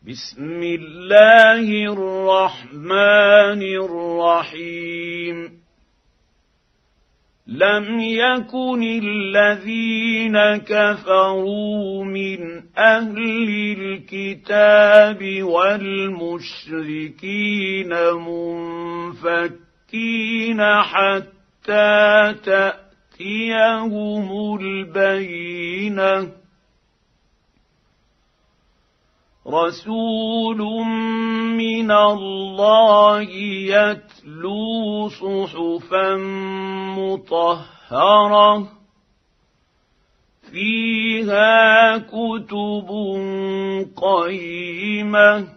بسم الله الرحمن الرحيم لم يكن الذين كفروا من أهل الكتاب والمشركين منفكين حتى تأتيهم البينة رسول من الله يتلو صحفا مطهرة فيها كتب قيمة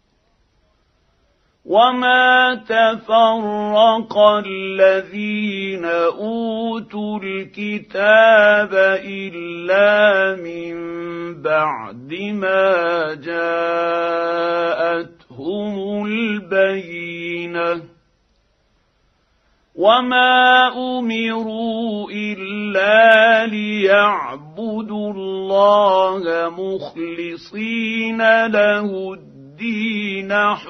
وما تفرق الذين أوتوا الكتاب إلا من بعد ما جاءتهم البينة وما أمروا إلا ليعبدوا الله مخلصين له الدين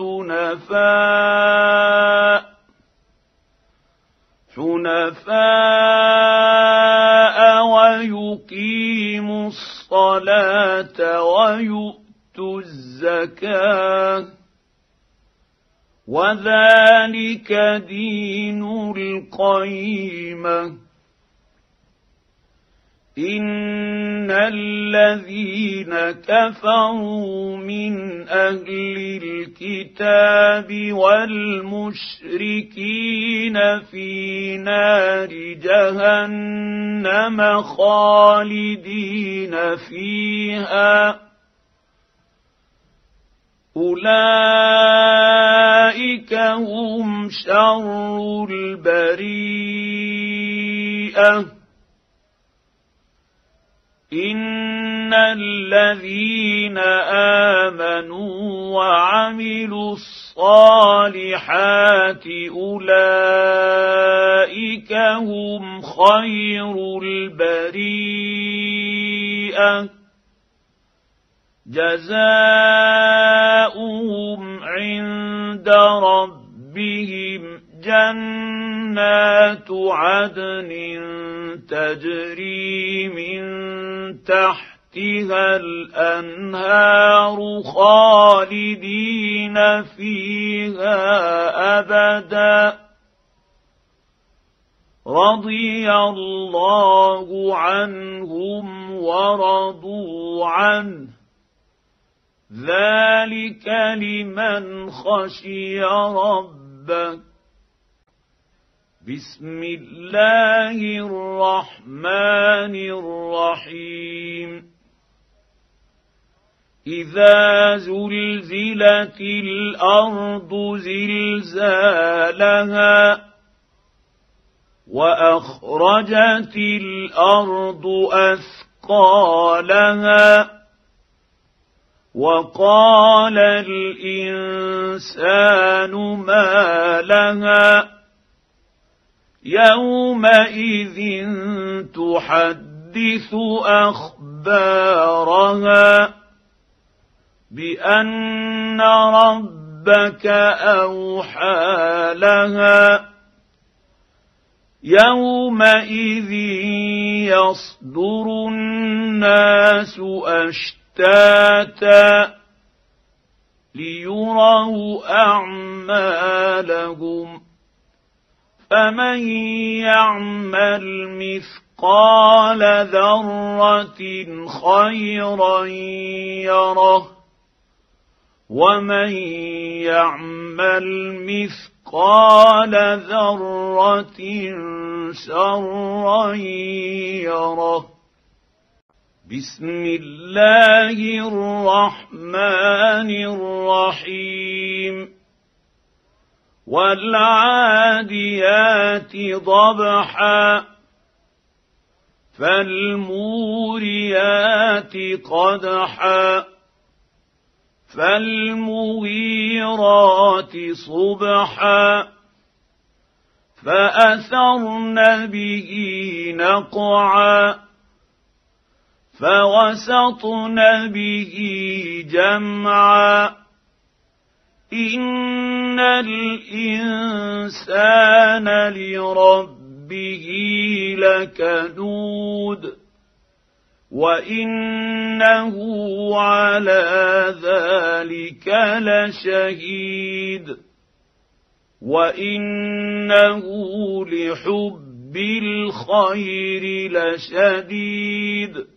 حنفاء ويقيموا الصلاة ويؤتوا الزكاة وذلك دين القيمة إن الذين كفروا من أهل الكتاب والمشركين في نار جهنم خالدين فيها أولئك هم شر البريئة إن الذين آمنوا وعملوا الصالحات أولئك هم خير البريئة جزاؤهم عند ربهم جنات عدن تجري من تحتها الأنهار خالدين فيها أبدا رضي الله عنهم ورضوا عنه ذلك لمن خشي ربه بسم الله الرحمن الرحيم إذا زلزلت الأرض زلزالها وأخرجت الأرض أثقالها وقال الإنسان ما لها يومئذ تحدث أخبارها بأن ربك أوحى لها يومئذ يصدر الناس أشتاتا ليروا أعمالهم فمن يعمل مثقال ذرة خيرا يره ومن يعمل مثقال ذرة شرا يره بسم الله الرحمن الرحيم والعاديات ضبحا فالموريات قدحا فالمغيرات صبحا فأثرن به نقعا فوسطن به جمعا إن الإنسان لربه لكنود وإنه على ذلك لشهيد وإنه لحب الخير لشديد